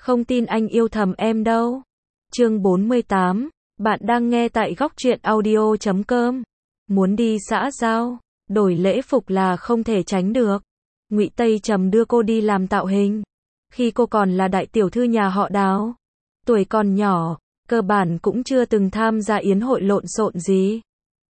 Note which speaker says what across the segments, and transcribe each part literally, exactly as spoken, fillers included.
Speaker 1: Không tin anh yêu thầm em đâu. Chương bốn mươi tám, bạn đang nghe tại góc truyện audio chấm com. Muốn đi xã giao, đổi lễ phục là không thể tránh được. Ngụy Tây Trầm đưa cô đi làm tạo hình. Khi cô còn là đại tiểu thư nhà họ Đào, tuổi còn nhỏ, cơ bản cũng chưa từng tham gia yến hội lộn xộn gì.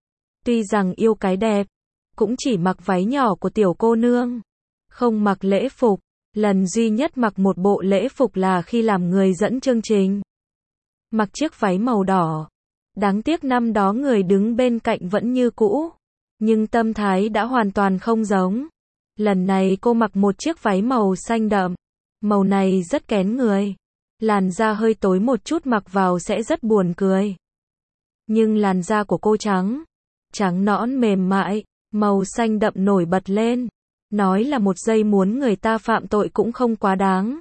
Speaker 1: Tuy rằng yêu cái đẹp, cũng chỉ mặc váy nhỏ của tiểu cô nương, không mặc lễ phục. Lần duy nhất mặc một bộ lễ phục là khi làm người dẫn chương trình. Mặc chiếc váy màu đỏ. Đáng tiếc năm đó người đứng bên cạnh vẫn như cũ, nhưng tâm thái đã hoàn toàn không giống. Lần này cô mặc một chiếc váy màu xanh đậm. Màu này rất kén người. Làn da hơi tối một chút mặc vào sẽ rất buồn cười. Nhưng làn da của cô trắng, trắng nõn mềm mại, màu xanh đậm nổi bật lên. Nói là một giây muốn người ta phạm tội cũng không quá đáng.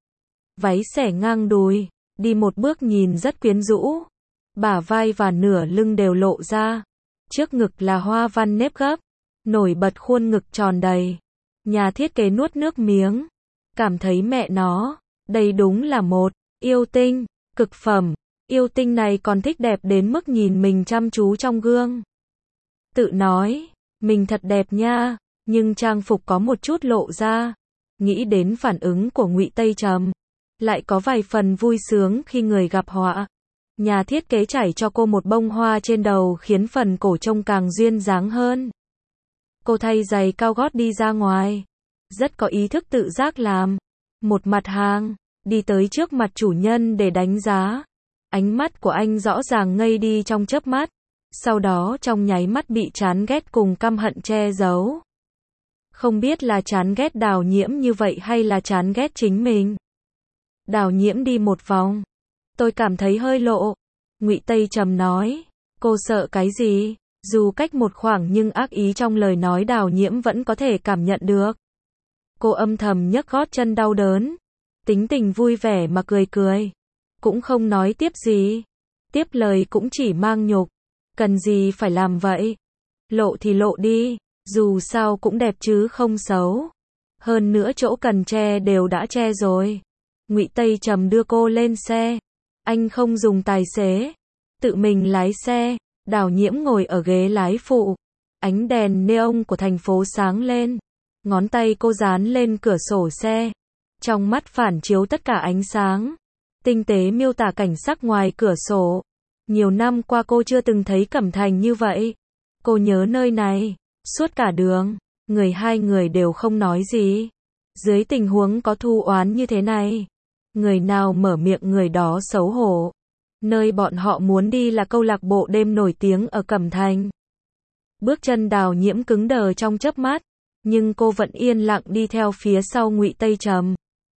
Speaker 1: Váy xẻ ngang đùi, đi một bước nhìn rất quyến rũ. Bả vai và nửa lưng đều lộ ra. Trước ngực là hoa văn nếp gấp, nổi bật khuôn ngực tròn đầy. Nhà thiết kế nuốt nước miếng, cảm thấy mẹ nó, đây đúng là một yêu tinh, cực phẩm. Yêu tinh này còn thích đẹp đến mức nhìn mình chăm chú trong gương. Tự nói, mình thật đẹp nha. Nhưng trang phục có một chút lộ ra. Nghĩ đến phản ứng của Ngụy Tây Trầm, lại có vài phần vui sướng khi người gặp họa. Nhà thiết kế trải cho cô một bông hoa trên đầu khiến phần cổ trông càng duyên dáng hơn. Cô thay giày cao gót đi ra ngoài, rất có ý thức tự giác làm một mặt hàng, đi tới trước mặt chủ nhân để đánh giá. Ánh mắt của anh rõ ràng ngây đi trong chớp mắt, sau đó trong nháy mắt bị chán ghét cùng căm hận che giấu. Không biết là chán ghét Đào Nhiễm như vậy hay là chán ghét chính mình. Đào Nhiễm đi một vòng. Tôi cảm thấy hơi lộ. Ngụy Tây Trầm nói. Cô sợ cái gì? Dù cách một khoảng nhưng ác ý trong lời nói Đào Nhiễm vẫn có thể cảm nhận được. Cô âm thầm nhấc gót chân đau đớn. Tính tình vui vẻ mà cười cười. Cũng không nói tiếp gì. Tiếp lời cũng chỉ mang nhục. Cần gì phải làm vậy? Lộ thì lộ đi. Dù sao cũng đẹp chứ không xấu. Hơn nữa chỗ cần che đều đã che rồi. Ngụy Tây Trầm đưa cô lên xe. Anh không dùng tài xế, tự mình lái xe. Đào Nhiễm ngồi ở ghế lái phụ. Ánh đèn neon của thành phố sáng lên. Ngón tay cô dán lên cửa sổ xe. Trong mắt phản chiếu tất cả ánh sáng. Tinh tế miêu tả cảnh sắc ngoài cửa sổ. Nhiều năm qua cô chưa từng thấy Cẩm Thành như vậy. Cô nhớ nơi này. Suốt cả đường, người hai người đều không nói gì. Dưới tình huống có thù oán như thế này, người nào mở miệng người đó xấu hổ. Nơi bọn họ muốn đi là câu lạc bộ đêm nổi tiếng ở Cẩm Thành. Bước chân Đào Nhiễm cứng đờ trong chớp mắt, nhưng cô vẫn yên lặng đi theo phía sau Ngụy Tây Trầm.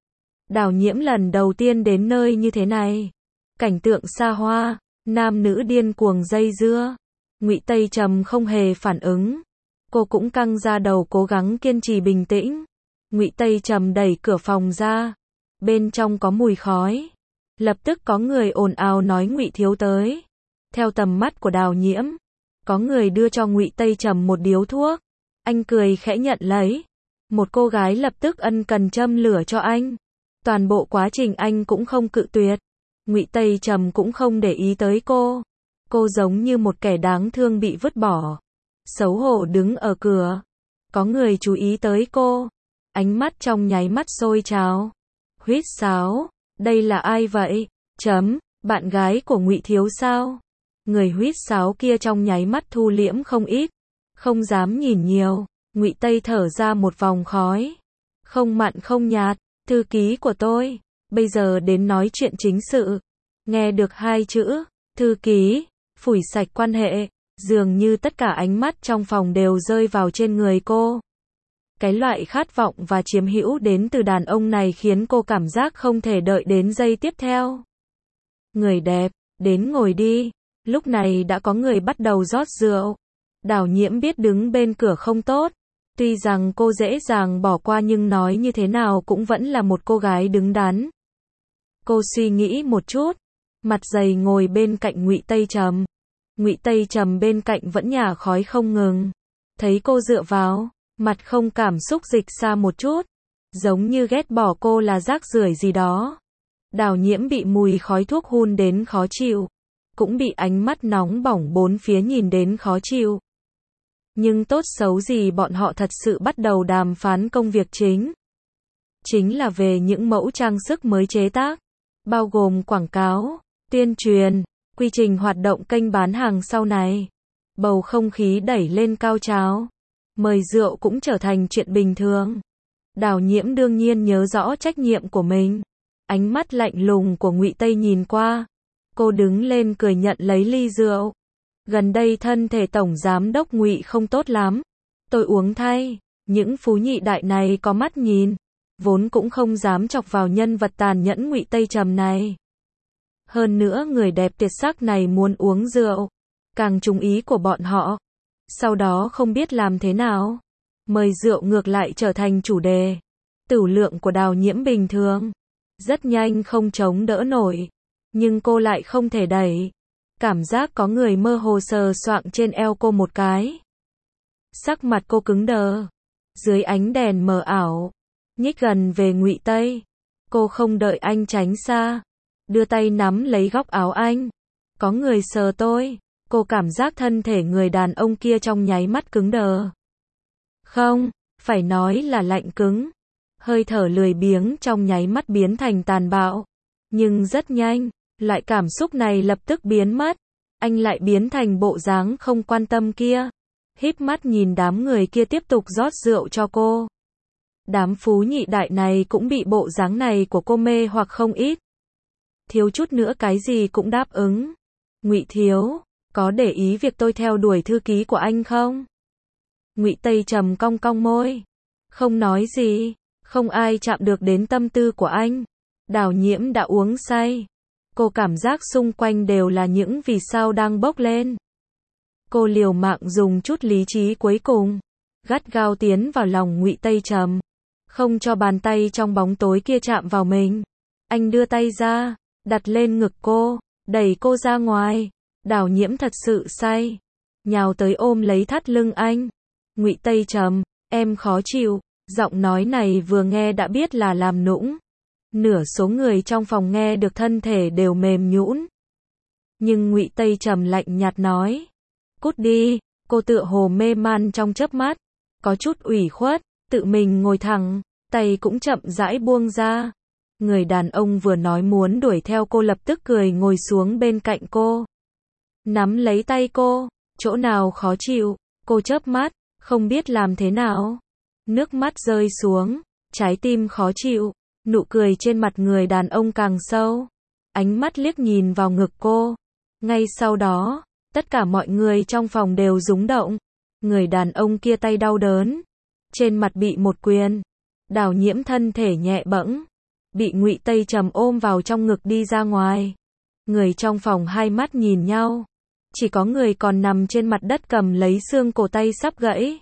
Speaker 1: Đào Nhiễm lần đầu tiên đến nơi như thế này. Cảnh tượng xa hoa, nam nữ điên cuồng dây dưa. Ngụy Tây Trầm không hề phản ứng. Cô cũng căng ra đầu cố gắng kiên trì bình tĩnh. Ngụy Tây Trầm đẩy cửa phòng ra. Bên trong có mùi khói. Lập tức có người ồn ào nói Ngụy thiếu tới. Theo tầm mắt của Đào Nhiễm, có người đưa cho Ngụy Tây Trầm một điếu thuốc. Anh cười khẽ nhận lấy. Một cô gái lập tức ân cần châm lửa cho anh. Toàn bộ quá trình anh cũng không cự tuyệt. Ngụy Tây Trầm cũng không để ý tới cô. Cô giống như một kẻ đáng thương bị vứt bỏ. Xấu hổ đứng ở cửa. Có người chú ý tới cô. Ánh mắt trong nháy mắt sôi trào. Huýt sáo. Đây là ai vậy? Chấm. Bạn gái của Ngụy thiếu sao? Người huýt sáo kia trong nháy mắt thu liễm không ít. Không dám nhìn nhiều. Ngụy Tây thở ra một vòng khói. Không mặn không nhạt. Thư ký của tôi. Bây giờ đến nói chuyện chính sự. Nghe được hai chữ. Thư ký. Phủi sạch quan hệ. Dường như tất cả ánh mắt trong phòng đều rơi vào trên người cô. Cái loại khát vọng và chiếm hữu đến từ đàn ông này khiến cô cảm giác không thể đợi đến giây tiếp theo. Người đẹp, đến ngồi đi. Lúc này đã có người bắt đầu rót rượu. Đào Nhiễm biết đứng bên cửa không tốt. Tuy rằng cô dễ dàng bỏ qua nhưng nói như thế nào cũng vẫn là một cô gái đứng đắn. Cô suy nghĩ một chút. Mặt dày ngồi bên cạnh Ngụy Tây Trầm. Ngụy Tây Trầm bên cạnh vẫn nhả khói không ngừng. Thấy cô dựa vào, mặt không cảm xúc dịch xa một chút, giống như ghét bỏ cô là rác rưởi gì đó. Đào Nhiễm bị mùi khói thuốc hun đến khó chịu, cũng bị ánh mắt nóng bỏng bốn phía nhìn đến khó chịu. Nhưng tốt xấu gì bọn họ thật sự bắt đầu đàm phán công việc chính. Chính là về những mẫu trang sức mới chế tác, bao gồm quảng cáo, tuyên truyền, quy trình hoạt động kênh bán hàng sau này. Bầu không khí đẩy lên cao trào. Mời rượu cũng trở thành chuyện bình thường. Đào Nhiễm đương nhiên nhớ rõ trách nhiệm của mình. Ánh mắt lạnh lùng của Ngụy Tây nhìn qua. Cô đứng lên cười nhận lấy ly rượu. Gần đây thân thể tổng giám đốc Ngụy không tốt lắm. Tôi uống thay. Những phú nhị đại này có mắt nhìn, vốn cũng không dám chọc vào nhân vật tàn nhẫn Ngụy Tây Trầm này. Hơn nữa người đẹp tuyệt sắc này muốn uống rượu, càng trúng ý của bọn họ. Sau đó không biết làm thế nào. Mời rượu ngược lại trở thành chủ đề. Tửu lượng của Đào Nhiễm bình thường. Rất nhanh không chống đỡ nổi. Nhưng cô lại không thể đẩy. Cảm giác có người mơ hồ sờ soạng trên eo cô một cái. Sắc mặt cô cứng đờ. Dưới ánh đèn mờ ảo. Nhích gần về Ngụy Tây. Cô không đợi anh tránh xa. Đưa tay nắm lấy góc áo anh. Có người sờ tôi. Cô cảm giác thân thể người đàn ông kia trong nháy mắt cứng đờ. Không, phải nói là lạnh cứng. Hơi thở lười biếng trong nháy mắt biến thành tàn bạo. Nhưng rất nhanh, loại cảm xúc này lập tức biến mất. Anh lại biến thành bộ dáng không quan tâm kia. Híp mắt nhìn đám người kia tiếp tục rót rượu cho cô. Đám phú nhị đại này cũng bị bộ dáng này của cô mê hoặc không ít. Thiếu chút nữa cái gì cũng đáp ứng. Ngụy thiếu, có để ý việc tôi theo đuổi thư ký của anh không? Ngụy Tây Trầm cong cong môi. Không nói gì, không ai chạm được đến tâm tư của anh. Đào Nhiễm đã uống say. Cô cảm giác xung quanh đều là những vì sao đang bốc lên. Cô liều mạng dùng chút lý trí cuối cùng. Gắt gao tiến vào lòng Ngụy Tây Trầm. Không cho bàn tay trong bóng tối kia chạm vào mình. Anh đưa tay ra, đặt lên ngực cô, đẩy cô ra ngoài. Đào Nhiễm thật sự say. Nhào tới ôm lấy thắt lưng anh. Ngụy Tây Trầm, em khó chịu. Giọng nói này vừa nghe đã biết là làm nũng. Nửa số người trong phòng nghe được thân thể đều mềm nhũn. Nhưng Ngụy Tây Trầm lạnh nhạt nói. Cút đi, cô tựa hồ mê man trong chớp mắt. Có chút ủy khuất, tự mình ngồi thẳng, tay cũng chậm rãi buông ra. Người đàn ông vừa nói muốn đuổi theo cô lập tức cười ngồi xuống bên cạnh cô. Nắm lấy tay cô, chỗ nào khó chịu, cô chớp mắt, không biết làm thế nào. Nước mắt rơi xuống, trái tim khó chịu, nụ cười trên mặt người đàn ông càng sâu. Ánh mắt liếc nhìn vào ngực cô. Ngay sau đó, tất cả mọi người trong phòng đều rúng động. Người đàn ông kia tay đau đớn, trên mặt bị một quyền. Đào Nhiễm thân thể nhẹ bẫng, bị Ngụy Tây Trầm ôm vào trong ngực đi ra ngoài. Người trong phòng hai mắt nhìn nhau. Chỉ có người còn nằm trên mặt đất cầm lấy xương cổ tay sắp gãy.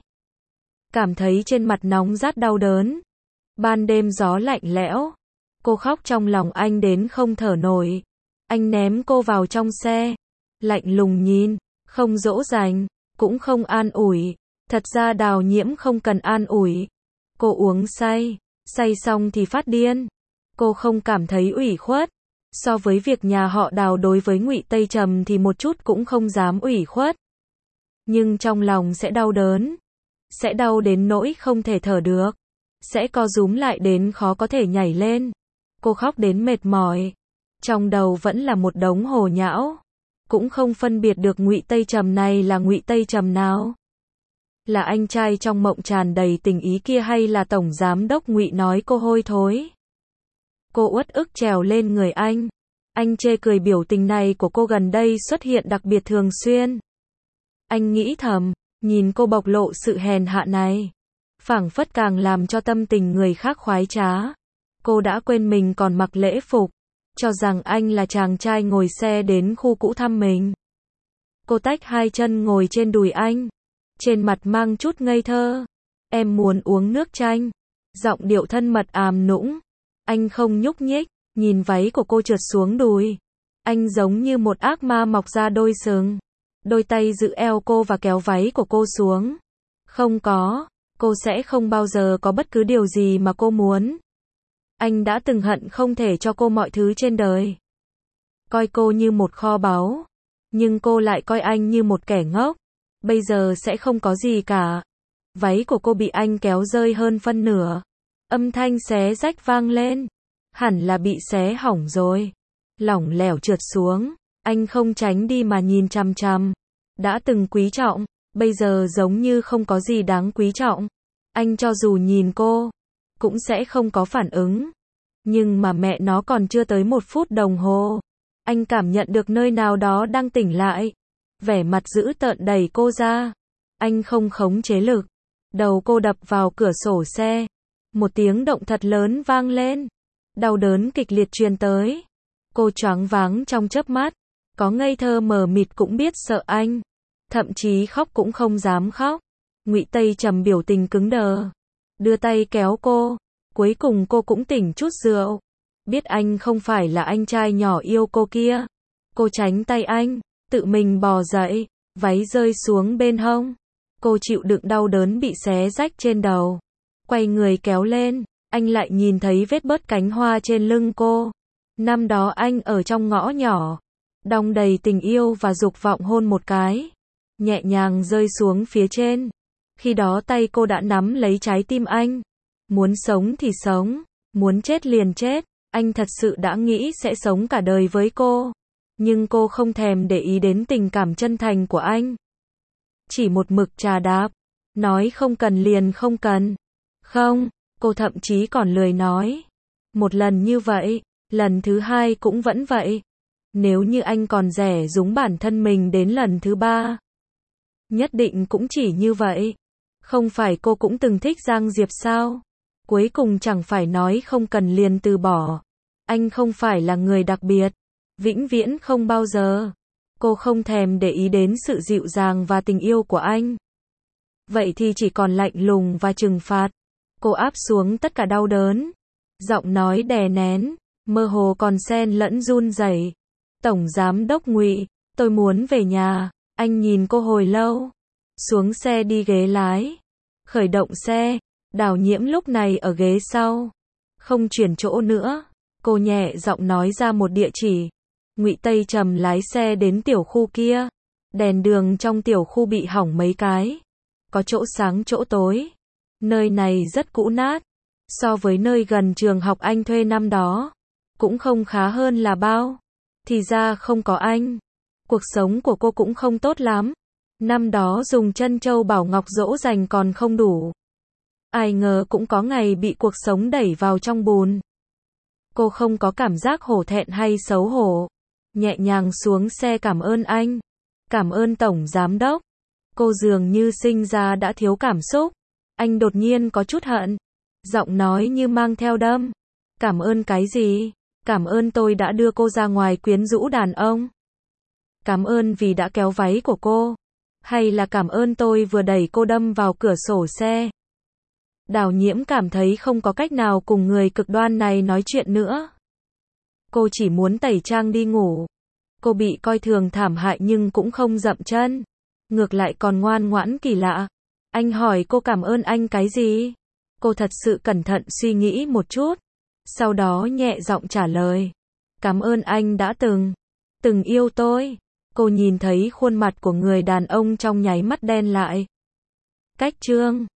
Speaker 1: Cảm thấy trên mặt nóng rát đau đớn. Ban đêm gió lạnh lẽo. Cô khóc trong lòng anh đến không thở nổi. Anh ném cô vào trong xe. Lạnh lùng nhìn, không dỗ dành, cũng không an ủi. Thật ra Đào Nhiễm không cần an ủi. Cô uống say, say xong thì phát điên. Cô không cảm thấy ủy khuất. So với việc nhà họ Đào đối với Ngụy Tây Trầm thì một chút cũng không dám ủy khuất. Nhưng trong lòng sẽ đau đớn. Sẽ đau đến nỗi không thể thở được. Sẽ co rúm lại đến khó có thể nhảy lên. Cô khóc đến mệt mỏi. Trong đầu vẫn là một đống hồ nhão. Cũng không phân biệt được Ngụy Tây Trầm này là Ngụy Tây Trầm nào. Là anh trai trong mộng tràn đầy tình ý kia hay là tổng giám đốc Ngụy nói cô hôi thối. Cô uất ức trèo lên người anh. Anh chê cười biểu tình này của cô gần đây xuất hiện đặc biệt thường xuyên. Anh nghĩ thầm, nhìn cô bộc lộ sự hèn hạ này. Phảng phất càng làm cho tâm tình người khác khoái trá. Cô đã quên mình còn mặc lễ phục. Cho rằng anh là chàng trai ngồi xe đến khu cũ thăm mình. Cô tách hai chân ngồi trên đùi anh. Trên mặt mang chút ngây thơ. Em muốn uống nước chanh. Giọng điệu thân mật àm nũng. Anh không nhúc nhích, nhìn váy của cô trượt xuống đùi. Anh giống như một ác ma mọc ra đôi sừng. Đôi tay giữ eo cô và kéo váy của cô xuống. Không có, cô sẽ không bao giờ có bất cứ điều gì mà cô muốn. Anh đã từng hận không thể cho cô mọi thứ trên đời. Coi cô như một kho báu. Nhưng cô lại coi anh như một kẻ ngốc. Bây giờ sẽ không có gì cả. Váy của cô bị anh kéo rơi hơn phân nửa. Âm thanh xé rách vang lên. Hẳn là bị xé hỏng rồi. Lỏng lẻo trượt xuống. Anh không tránh đi mà nhìn chằm chằm. Đã từng quý trọng, bây giờ giống như không có gì đáng quý trọng. Anh cho dù nhìn cô, cũng sẽ không có phản ứng. Nhưng mà mẹ nó còn chưa tới một phút đồng hồ. Anh cảm nhận được nơi nào đó đang tỉnh lại. Vẻ mặt dữ tợn đẩy cô ra. Anh không khống chế lực. Đầu cô đập vào cửa sổ xe. Một tiếng động thật lớn vang lên. Đau đớn kịch liệt truyền tới. Cô choáng váng trong chớp mắt. Có ngây thơ mờ mịt cũng biết sợ anh. Thậm chí khóc cũng không dám khóc. Ngụy Tây Trầm biểu tình cứng đờ. Đưa tay kéo cô. Cuối cùng cô cũng tỉnh chút rượu. Biết anh không phải là anh trai nhỏ yêu cô kia. Cô tránh tay anh. Tự mình bò dậy. Váy rơi xuống bên hông. Cô chịu đựng đau đớn bị xé rách trên đầu. Quay người kéo lên. Anh lại nhìn thấy vết bớt cánh hoa trên lưng cô. Năm đó anh ở trong ngõ nhỏ. Đong đầy tình yêu và dục vọng hôn một cái. Nhẹ nhàng rơi xuống phía trên. Khi đó tay cô đã nắm lấy trái tim anh. Muốn sống thì sống. Muốn chết liền chết. Anh thật sự đã nghĩ sẽ sống cả đời với cô. Nhưng cô không thèm để ý đến tình cảm chân thành của anh. Chỉ một mực trà đạp. Nói không cần liền không cần. Không, cô thậm chí còn lười nói. Một lần như vậy, lần thứ hai cũng vẫn vậy. Nếu như anh còn rẻ rúng bản thân mình đến lần thứ ba, nhất định cũng chỉ như vậy. Không phải cô cũng từng thích Giang Diệp sao? Cuối cùng chẳng phải nói không cần liền từ bỏ. Anh không phải là người đặc biệt. Vĩnh viễn không bao giờ. Cô không thèm để ý đến sự dịu dàng và tình yêu của anh. Vậy thì chỉ còn lạnh lùng và trừng phạt. Cô áp xuống tất cả đau đớn. Giọng nói đè nén, mơ hồ còn xen lẫn run rẩy. Tổng giám đốc Ngụy, tôi muốn về nhà. Anh nhìn cô hồi lâu. Xuống xe đi ghế lái. Khởi động xe. Đào Nhiễm lúc này ở ghế sau. Không chuyển chỗ nữa. Cô nhẹ giọng nói ra một địa chỉ. Ngụy Tây Trầm lái xe đến tiểu khu kia. Đèn đường trong tiểu khu bị hỏng mấy cái. Có chỗ sáng chỗ tối. Nơi này rất cũ nát. So với nơi gần trường học anh thuê năm đó. Cũng không khá hơn là bao. Thì ra không có anh. Cuộc sống của cô cũng không tốt lắm. Năm đó dùng chân châu bảo ngọc dỗ dành còn không đủ. Ai ngờ cũng có ngày bị cuộc sống đẩy vào trong bùn. Cô không có cảm giác hổ thẹn hay xấu hổ. Nhẹ nhàng xuống xe cảm ơn anh. Cảm ơn Tổng Giám Đốc. Cô dường như sinh ra đã thiếu cảm xúc. Anh đột nhiên có chút hận. Giọng nói như mang theo đâm. Cảm ơn cái gì? Cảm ơn tôi đã đưa cô ra ngoài quyến rũ đàn ông. Cảm ơn vì đã kéo váy của cô. Hay là cảm ơn tôi vừa đẩy cô đâm vào cửa sổ xe. Đào Nhiễm cảm thấy không có cách nào cùng người cực đoan này nói chuyện nữa. Cô chỉ muốn tẩy trang đi ngủ. Cô bị coi thường thảm hại nhưng cũng không dậm chân. Ngược lại còn ngoan ngoãn kỳ lạ. Anh hỏi cô cảm ơn anh cái gì? Cô thật sự cẩn thận suy nghĩ một chút. Sau đó nhẹ giọng trả lời. Cảm ơn anh đã từng, từng yêu tôi. Cô nhìn thấy khuôn mặt của người đàn ông trong nháy mắt đen lại. Cách chương